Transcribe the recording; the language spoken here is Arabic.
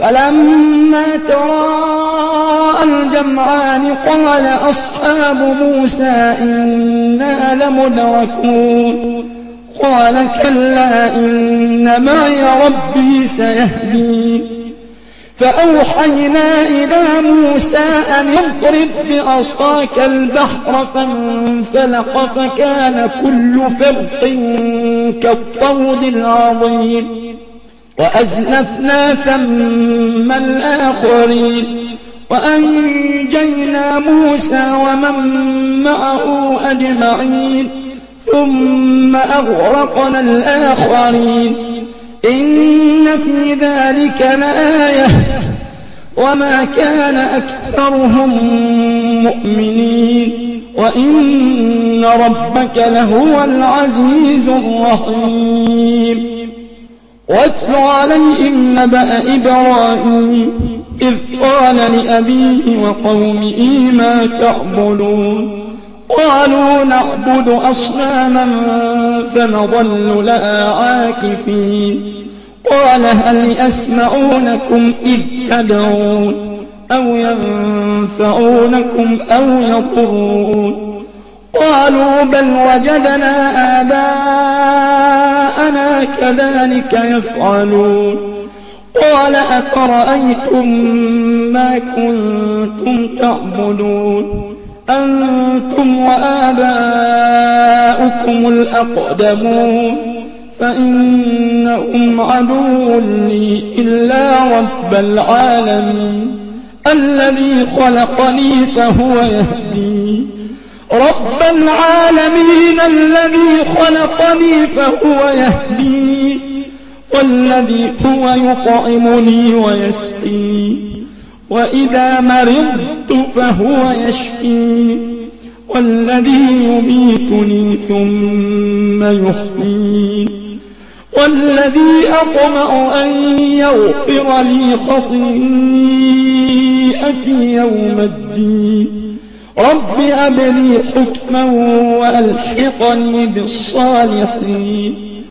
فلما تراءى الجمعان قال أصحاب موسى إنا لمدركون قال كلا إن معي ربي سيهدين فأوحينا إلى موسى أن اضرب بعصاك البحر فانفلق فكان كل فرق كالطود العظيم وأزلفنا ثم الآخرين وأنجينا موسى ومن معه أجمعين ثم أغرقنا الآخرين إن في ذلك لآية وما كان أكثرهم مؤمنين وإن ربك لهو العزيز الرحيم واتل عليهم نبأ إبراهيم إذ قال لأبيه وقومه ما تعبدون قالوا نعبد أصناما فنظل لها عاكفين قال هل يسمعونكم إذ تدعون أو ينفعونكم أو يضرون قالوا بل وجدنا آباءنا كذلك يفعلون قال أفرأيتم ما كنتم تعبدون أنتم وآباؤكم الأقدمون فإنهم عدو لي إلا رب العالمين الذي خلقني فهو يهدين رب العالمين الذي خلقني فهو يهدين والذي هو يطعمني ويسقين وإذا مرضت فهو يشفين والذي يميتني ثم يحيين والذي أطمع أن يغفر لي خطيئتي يوم الدين رب هب لي حكما وألحقني بالصالحين